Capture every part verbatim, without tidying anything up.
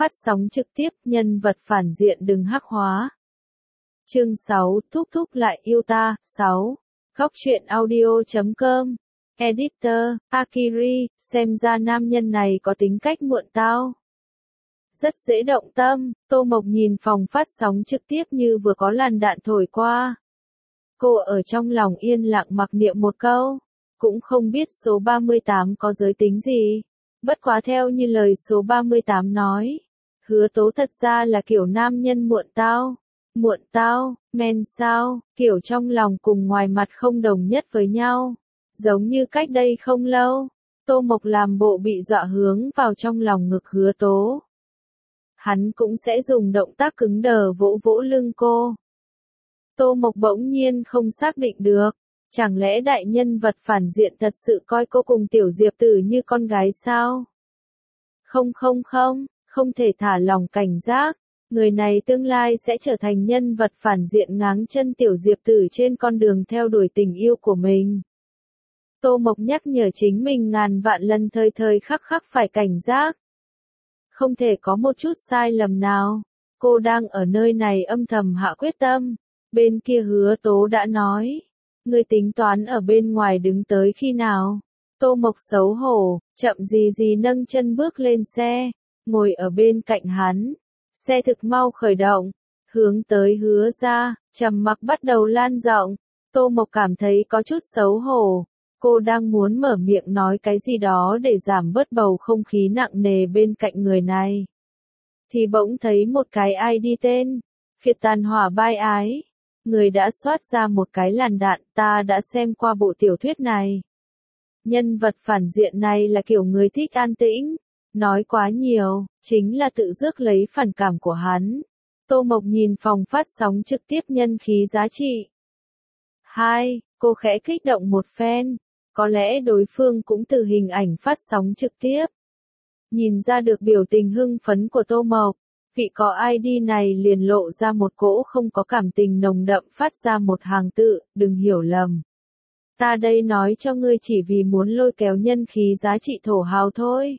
phát sóng trực tiếp, nhân vật phản diện đừng hắc hóa. Chương sáu, thúc thúc lại yêu ta. sáu. Góc truyện audio chấm com. Editor, Akiri, xem ra nam nhân này có tính cách muộn tao. Rất dễ động tâm, Tô Mộc nhìn phòng phát sóng trực tiếp như vừa có làn đạn thổi qua. Cô ở trong lòng yên lặng mặc niệm một câu, cũng không biết số ba mươi tám có giới tính gì. Bất quá theo như lời số ba mươi tám nói, Hứa Tố thật ra là kiểu nam nhân muộn tao. Muộn tao, men sao, kiểu trong lòng cùng ngoài mặt không đồng nhất với nhau. Giống như cách đây không lâu, Tô Mộc làm bộ bị dọa hướng vào trong lòng ngực Hứa Tố. Hắn cũng sẽ dùng động tác cứng đờ vỗ vỗ lưng cô. Tô Mộc bỗng nhiên không xác định được, chẳng lẽ đại nhân vật phản diện thật sự coi cô cùng Tiểu Diệp Tử như con gái sao? Không không không, không thể thả lòng cảnh giác, người này tương lai sẽ trở thành nhân vật phản diện ngáng chân Tiểu Diệp Tử trên con đường theo đuổi tình yêu của mình. Tô Mộc nhắc nhở chính mình ngàn vạn lần thời thời khắc khắc phải cảnh giác. Không thể có một chút sai lầm nào. Cô đang ở nơi này âm thầm hạ quyết tâm. Bên kia Hứa Tố đã nói. Ngươi tính toán ở bên ngoài đứng tới khi nào? Tô Mộc xấu hổ, chậm gì gì nâng chân bước lên xe, ngồi ở bên cạnh hắn. Xe thực mau khởi động, hướng tới Hứa ra, trầm mặc bắt đầu lan rộng. Tô Mộc cảm thấy có chút xấu hổ. Cô đang muốn mở miệng nói cái gì đó để giảm bớt bầu không khí nặng nề bên cạnh người này. Thì bỗng thấy một cái i đê tên, Phiệt Tàn Hỏa Bai Ái. Người đã soát ra một cái làn đạn, ta đã xem qua bộ tiểu thuyết này. Nhân vật phản diện này là kiểu người thích an tĩnh, nói quá nhiều, chính là tự rước lấy phản cảm của hắn. Tô Mộc nhìn phòng phát sóng trực tiếp nhân khí giá trị. Hai, cô khẽ kích động một phen. Có lẽ đối phương cũng từ hình ảnh phát sóng trực tiếp. Nhìn ra được biểu tình hưng phấn của Tô Mộc, vị có i đê này liền lộ ra một cỗ không có cảm tình nồng đậm phát ra một hàng tự, đừng hiểu lầm. Ta đây nói cho ngươi chỉ vì muốn lôi kéo nhân khí giá trị thổ hào thôi.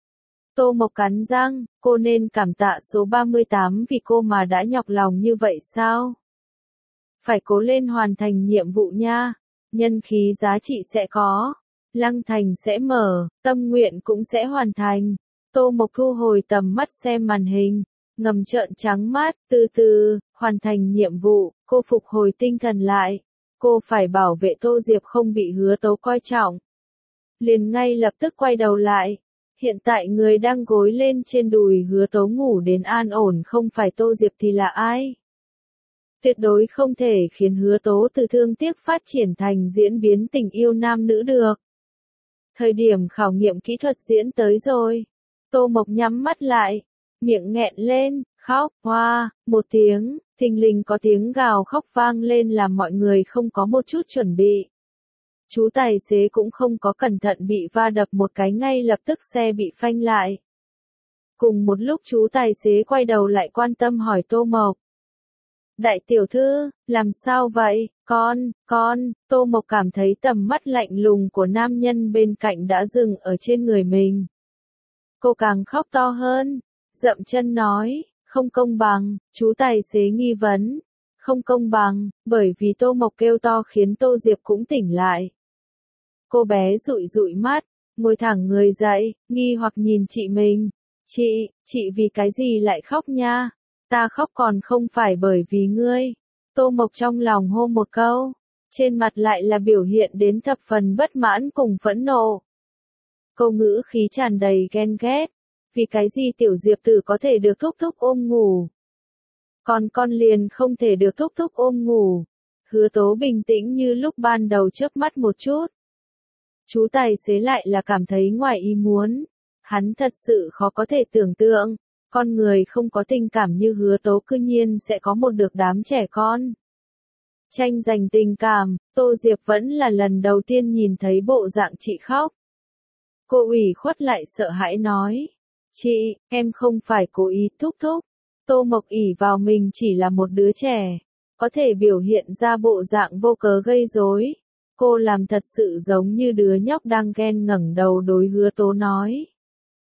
Tô Mộc cắn răng, cô nên cảm tạ số ba mươi tám vì cô mà đã nhọc lòng như vậy sao? Phải cố lên hoàn thành nhiệm vụ nha. Nhân khí giá trị sẽ có, Lăng Thành sẽ mở, tâm nguyện cũng sẽ hoàn thành. Tô Mộc thu hồi tầm mắt xem màn hình, ngầm trợn trắng mắt, từ từ, hoàn thành nhiệm vụ, cô phục hồi tinh thần lại. Cô phải bảo vệ Tô Diệp không bị Hứa Tố coi trọng. Liền ngay lập tức quay đầu lại. Hiện tại người đang gối lên trên đùi Hứa Tố ngủ đến an ổn không phải Tô Diệp thì là ai? Tuyệt đối không thể khiến Hứa Tố từ thương tiếc phát triển thành diễn biến tình yêu nam nữ được. Thời điểm khảo nghiệm kỹ thuật diễn tới rồi. Tô Mộc nhắm mắt lại, miệng nghẹn lên, khóc, hoa, một tiếng, thình lình có tiếng gào khóc vang lên làm mọi người không có một chút chuẩn bị. Chú tài xế cũng không có cẩn thận bị va đập một cái ngay lập tức xe bị phanh lại. Cùng một lúc chú tài xế quay đầu lại quan tâm hỏi Tô Mộc. Đại tiểu thư, làm sao vậy, con, con, Tô Mộc cảm thấy tầm mắt lạnh lùng của nam nhân bên cạnh đã dừng ở trên người mình. Cô càng khóc to hơn, dậm chân nói, không công bằng, chú tài xế nghi vấn, không công bằng, bởi vì Tô Mộc kêu to khiến Tô Diệp cũng tỉnh lại. Cô bé dụi dụi mắt, ngồi thẳng người dậy, nghi hoặc nhìn chị mình, chị, chị vì cái gì lại khóc nha? Ta khóc còn không phải bởi vì ngươi. Tô Mộc trong lòng hô một câu, trên mặt lại là biểu hiện đến thập phần bất mãn cùng phẫn nộ. Câu ngữ khí tràn đầy ghen ghét, vì cái gì Tiểu Diệp Tử có thể được thúc thúc ôm ngủ. Còn con liền không thể được thúc thúc ôm ngủ. Hứa Tố bình tĩnh như lúc ban đầu chớp mắt một chút. Chú tài xế lại là cảm thấy ngoài ý muốn. Hắn thật sự khó có thể tưởng tượng. Con người không có tình cảm như Hứa Tố cư nhiên sẽ có một được đám trẻ con. Tranh giành tình cảm, Tô Diệp vẫn là lần đầu tiên nhìn thấy bộ dạng chị khóc. Cô ủy khuất lại sợ hãi nói. Chị, em không phải cố ý thúc thúc. Tô Mộc ỷ vào mình chỉ là một đứa trẻ. Có thể biểu hiện ra bộ dạng vô cớ gây rối. Cô làm thật sự giống như đứa nhóc đang ghen ngẩng đầu đối Hứa Tố nói.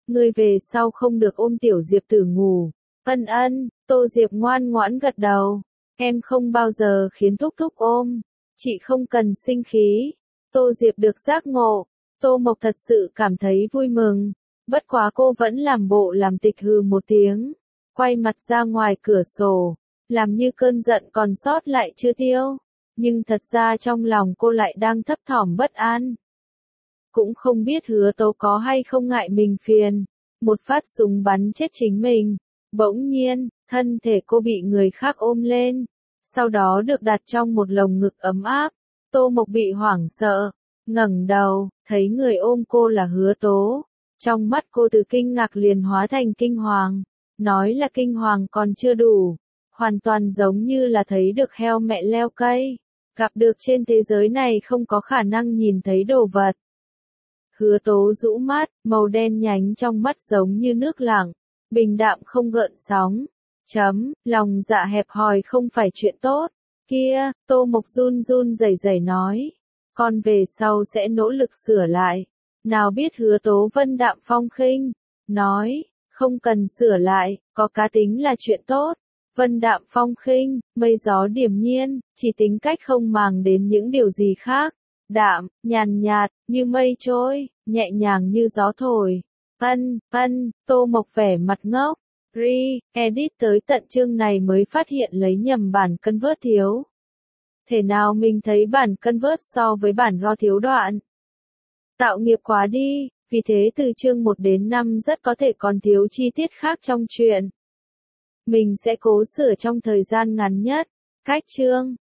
ngươi về sau không được ôm tiểu Diệp tử ngủ. Ân ân, Tô Diệp ngoan ngoãn gật đầu. Em không bao giờ khiến thúc thúc ôm. Chị không cần sinh khí. Tô Diệp được giác ngộ. Tô Mộc thật sự cảm thấy vui mừng. Bất quá cô vẫn làm bộ làm tịch hừ một tiếng. Quay mặt ra ngoài cửa sổ. Làm như cơn giận còn sót lại chưa tiêu. Nhưng thật ra trong lòng cô lại đang thấp thỏm bất an. Cũng không biết Hứa Tố có hay không ngại mình phiền. Một phát súng bắn chết chính mình. Bỗng nhiên, thân thể cô bị người khác ôm lên. Sau đó được đặt trong một lồng ngực ấm áp. Tô Mộc bị hoảng sợ. Ngẩng đầu, thấy người ôm cô là Hứa Tố. Trong mắt cô từ kinh ngạc liền hóa thành kinh hoàng. Nói là kinh hoàng còn chưa đủ. Hoàn toàn giống như là thấy được heo mẹ leo cây. Gặp được trên thế giới này không có khả năng nhìn thấy đồ vật. Hứa Tố rũ mắt, màu đen nhánh trong mắt giống như nước lặng. Bình đạm không gợn sóng. Chấm, lòng dạ hẹp hòi không phải chuyện tốt. Kia, Tô Mộc run run rẩy rẩy nói. Con về sau sẽ nỗ lực sửa lại. Nào biết Hứa Tố vân đạm phong khinh. Nói, không cần sửa lại, có cá tính là chuyện tốt. Vân đạm phong khinh, mây gió điềm nhiên, chỉ tính cách không màng đến những điều gì khác. Đạm, nhàn nhạt, như mây trôi, nhẹ nhàng như gió thổi. Ân, ân, Tô Mộc vẻ mặt ngốc. Ri, edit tới tận chương này mới phát hiện lấy nhầm bản convert thiếu. Thể nào mình thấy bản convert so với bản raw thiếu đoạn. Tạo nghiệp quá đi, vì thế từ chương một đến năm rất có thể còn thiếu chi tiết khác trong truyện. Mình sẽ cố sửa trong thời gian ngắn nhất. Cách chương